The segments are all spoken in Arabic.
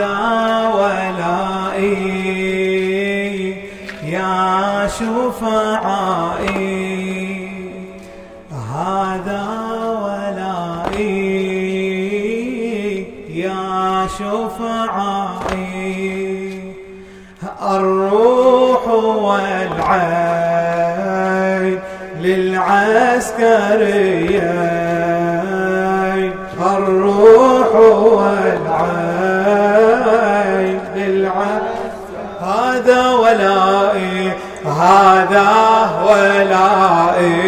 هذا ولائي يا شفعائي، هذا ولائي يا شفعائي، الروح والعين للعسكريين، الروح والعين للعسكريين، هذا ولائي هذا ولائي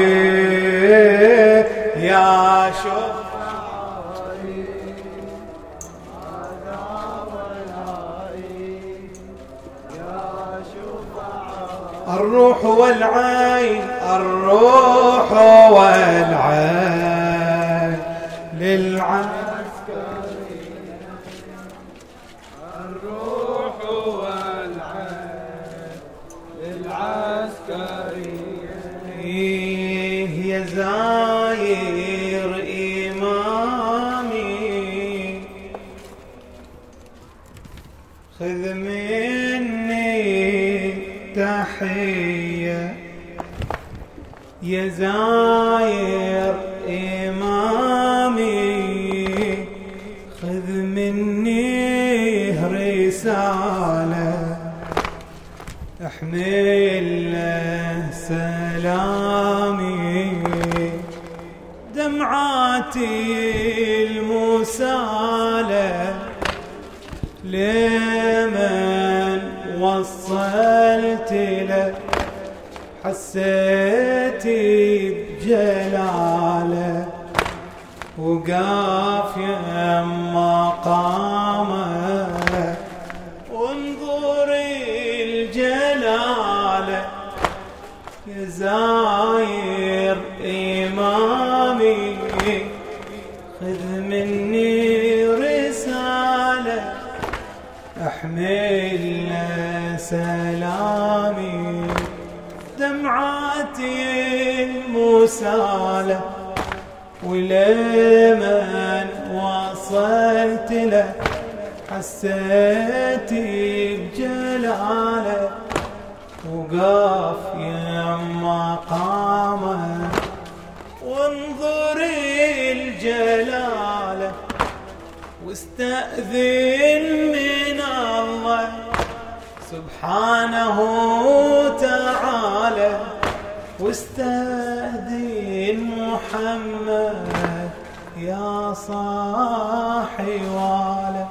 يا شفعائي، هذا ولائي يا شفعائي، الروح والعين، الروح والعين للعسكريين، الروح والعين للعسكريين، يا زاير إمامي خذ مني تحية، يا زاير إمامي خذ مني رسالة، احمل له سلامي، دمعاتي المسالة لمن وصلت له، حسيتي بجلاله وقاف يما قامه، وانظر الجلاله يا زاير إمامي خذ مني رسالة، احمل له سلامي، دمعاتي المسالة ولمن وصلت له، حسيتي بجلاله وقاف يما قامه، وانظر الجلاله واستأذن من الله سبحانه وتعالى، واستأذن محمد يا صاحي واله،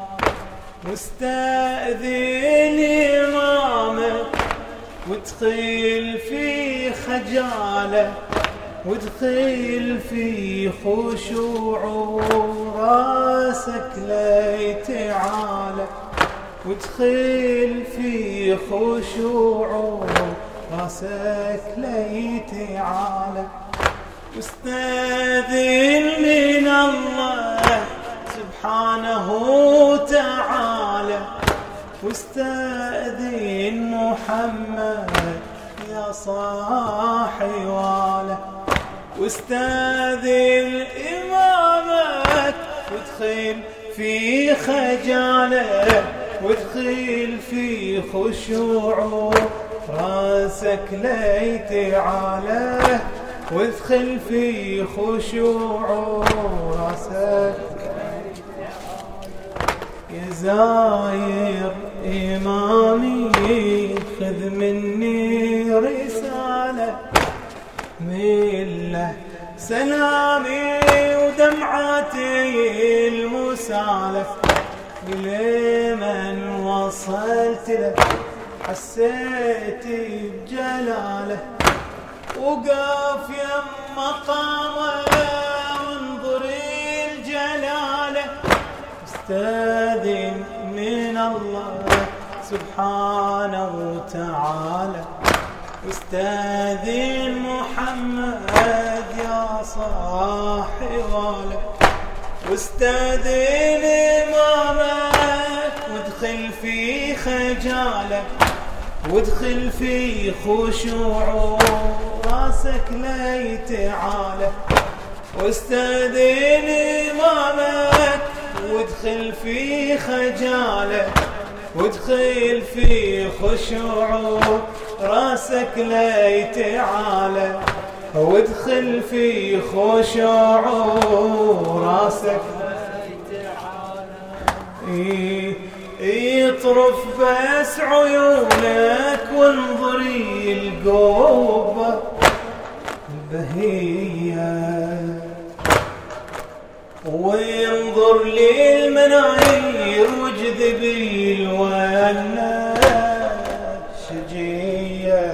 واستأذن إمامك وادخل في خجاله، وادخل في خشوع راسك ليتعالى، وادخل في خشوع راسك ليتعالى، واستأذن من الله سبحانه وتعالى، واستأذن محمد يا صاحي واله، واستأذن إمامك وادخل في خجاله، وادخل في خشوع راسك ليتعالى، وادخل في خشوع راسك يا زاير إمامي خذ مني رسالة، مله سلامي ودمعتي المسالة، لمن وصلت له حسيتي بجلاله وقف يما قامه، وانظر الجلاله استاذن من الله سبحانه وتعالى، واستاذن محمد يا صاحي واله، واستاذن إمامك وادخل في خجاله، وادخل في خشوع راسك ليتعالى، واستاذن إمامك وادخل في خجاله وادخل في خشوع راسك لا يتعالى وادخل في خشوع راسك لا يتعالى يطرف بس عيونك وانظري القوة البهية وينظر للمناير وجذبي الونا شجية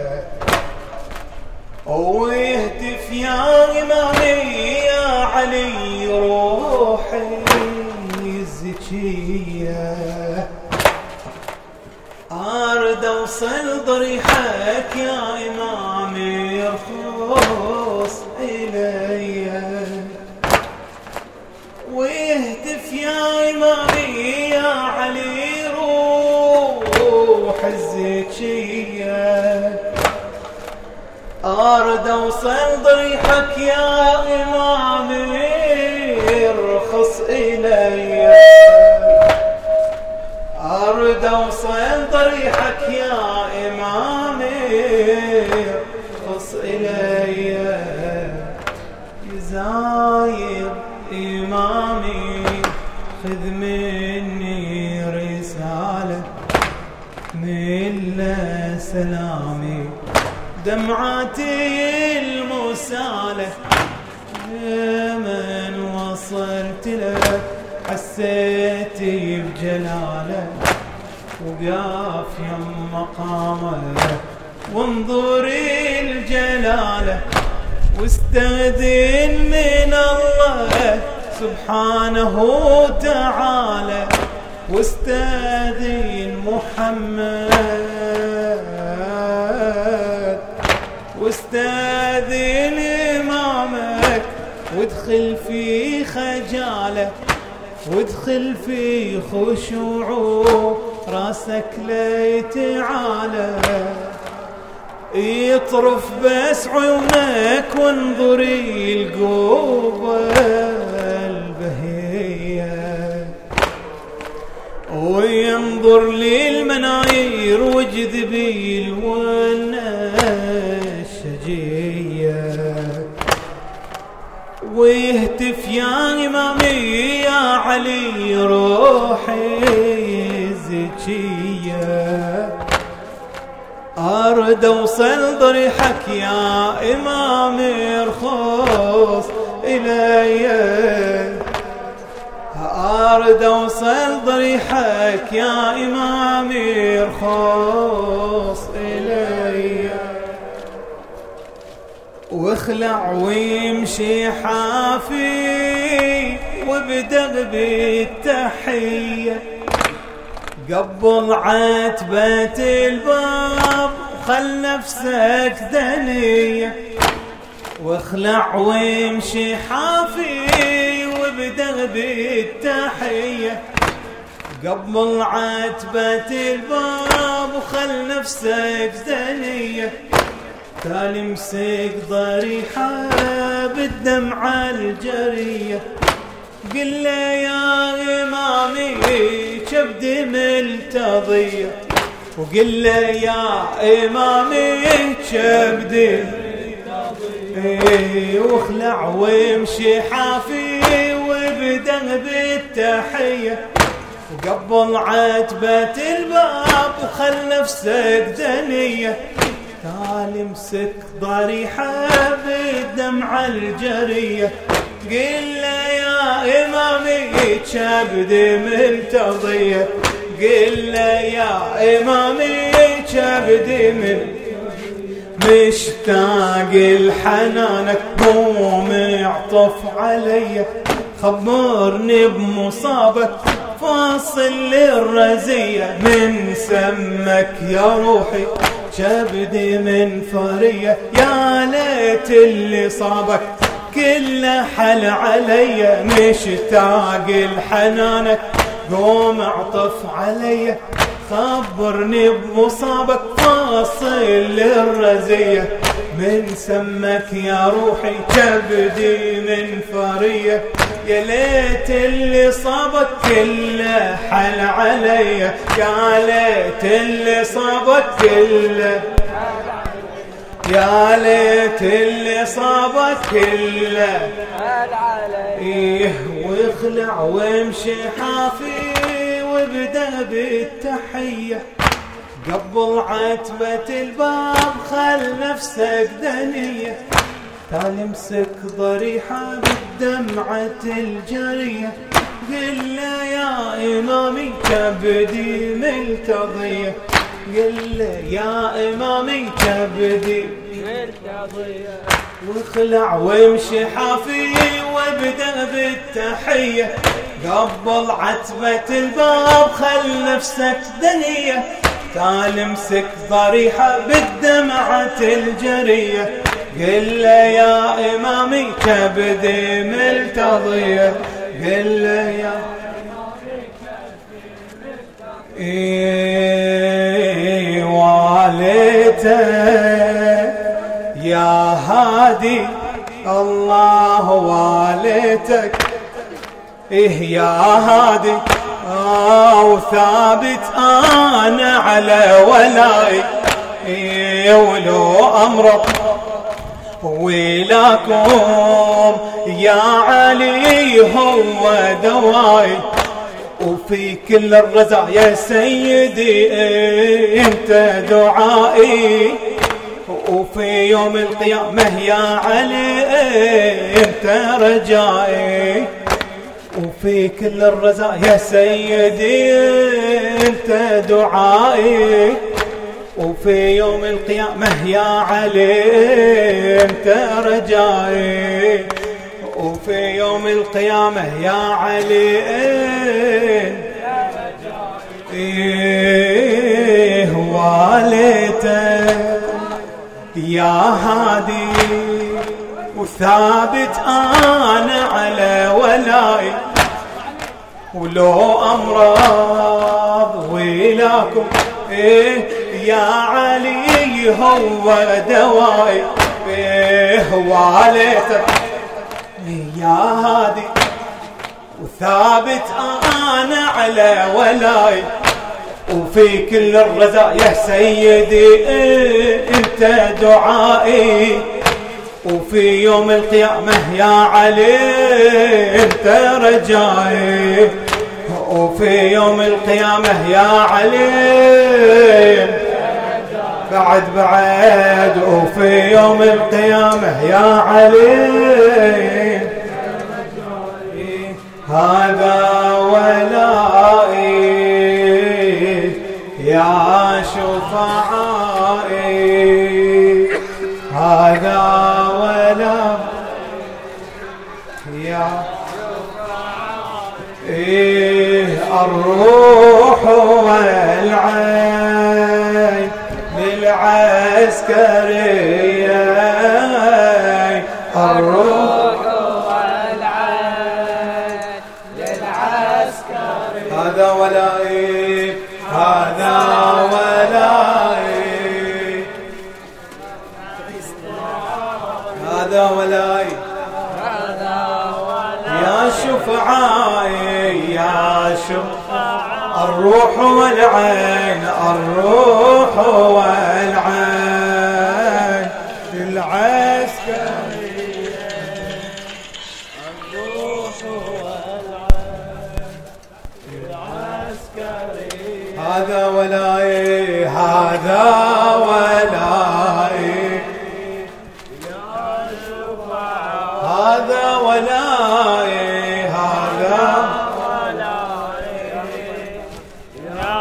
ويهتف يا إمامي يا علي روحي الزكية أرد أوصل ضريحك يا إمامي يرخص إلي ويهتف يا إمامي يا علي روح الزكية أرد أوصل ضريحك يا إمامي ارخص إلي أرد أوصل ضريحك يا إمامي ارخص إلي زاير إمامي خذ مني رسالة من سلامي دمعتي المسالة من وصلت لك حسيتي بجلاله وقاف يم مقامه وانظري الجلاله واستأذن من الله سبحانه وتعالى واستأذن محمد واستأذن إمامك وادخل في خجالة وادخل في خشوع راسك لا يتعالى يطرف بس عيونك وانظري القوة البهية وينظر للمناير وجذبي الونا الشجية ويهتف يا إمامي يا علي روحي الزكية أرد أوصل ضريحك يا إمامي ارخص إلي أرد أوصل ضريحك يا إمامي ارخص إلي واخلع ويمشي حافي وابدأ بالتحية قبل عتبة الباب خل نفسك دنية واخلع وامشي حافي وابدأ بالتحية قبل عتبة الباب وخل نفسك دنية تالي امسك ضريحة بالدمعة الجرية قل له يا إمامي كبدي ملتضية وقل له يا إمامي كبدي واخلع وامشي حافي وابدأ بالتحية وقبل عتبة الباب وخل نفسك دنية تعال امسك ضريحة بالدمعة الجرية قل له يا إمامي كبدي ملتضية قل له يا إمامي كبدي مشتاق لحنانك قوم اعطف علي خبرني بمصابك فاصل للرزية من سمك يا روحي كبدي من فرية يا ليت اللي صابك كل حل علي مشتاق لحنانك قوم اعطف علي خبرني بمصابك فاصل للرزية من سمك يا روحي كبدي من فرية يا ليت اللي صابك كله حل علي، يا ليت اللي صابك كله، يا ليت اللي صابك كله حل علي. واخلع وامشي حافي وابدأ بالتحية، قبل عتبة الباب خل نفسك دنية، تعال امسك ضريحة بالدمعة الجرية، قل له يا إمامي كبدي ملتضية، قل له يا إمامي كبدي ملتضية. واخلع وامشي حافي وابدأ بالتحية، قبل عتبة الباب خل نفسك دنية، تعال امسك ضريحة بالدمعة الجرية، قل له يا إمامي كبدي ملتضية، قل له يا إمامي واليتك يا هادي الله واليتك، يا هادي وثابت أنا على ولاي، ولو أمرض ويلاكم يا علي هو دواي، وفي كل الرزايا سيدي انت دعائي، وفي يوم القيامة يا علي انت رجائي، وفي كل الرزايا سيدي انت دعائي، وفي يوم القيامة يا علي انت رجائي، وفي يوم القيامة يا علي انت رجائي. واليتك يا هادي وثابت أنا على ولاي، ولو أمراض ويلاكم يا علي هو دواي، واليتك يا هادي وثابت أنا على ولاي، وفي كل الرزايا سيدي انت دعائي، وفي يوم القيامة يا علي انت رجائي، وفي يوم القيامة يا علي بعد وفي يوم القيامة يا علي هذا ولائي يا شفعائي، هذا ولا يا الروح والعين للعسكرية، الروح والعين للعسكرية، هذا ولائي هذا ولائي، هذا ولائي يا شفعائي يا شفعائي، الروح والعين الروح والعين للعسكرية، الروح والعين للعسكرية، هذا ولائي هذا ولائي هذا ولائي هذا ولائي يا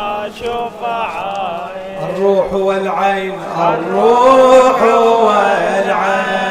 شفعائي، الروح والعين الروح والعين